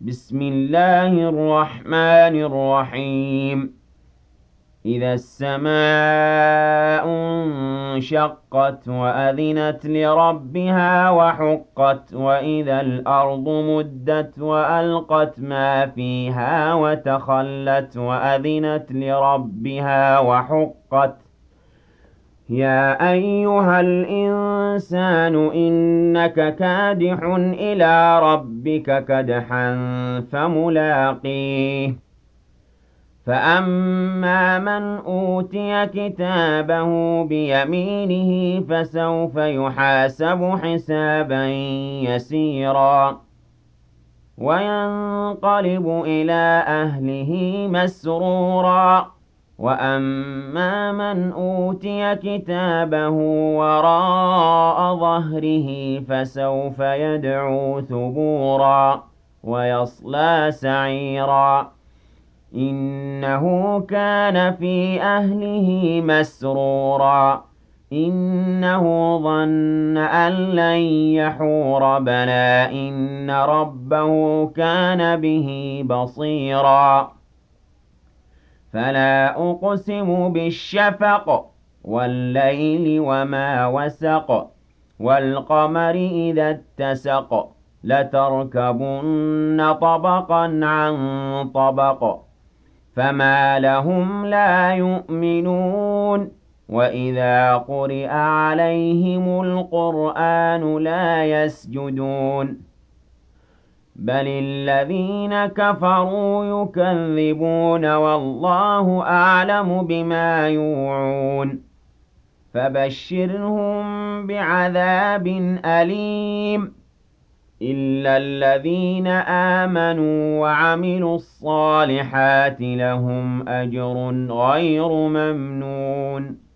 بسم الله الرحمن الرحيم. إذا السماء انشقت وأذنت لربها وحقت وإذا الأرض مدت وألقت ما فيها وتخلت وأذنت لربها وحقت يا أيها الإنسان إنك كادح إلى ربك كدحا فملاقيه فأما من أوتي كتابه بيمينه فسوف يحاسب حسابا يسيرا وينقلب إلى أهله مسرورا وأما من أوتي كتابه وراء ظهره فسوف يدعو ثبورا ويصلى سعيرا إنه كان في أهله مسرورا إنه ظن أن لن يحور بلى إن ربه كان به بصيرا فلا أقسم بالشفق والليل وما وسق والقمر إذا اتسق لتركبن طبقا عن طبق فما لهم لا يؤمنون وإذا قرئ عليهم القرآن لا يسجدون بل الذين كفروا يكذبون والله أعلم بما يوعون فبشرهم بعذاب أليم إلا الذين آمنوا وعملوا الصالحات لهم أجر غير ممنون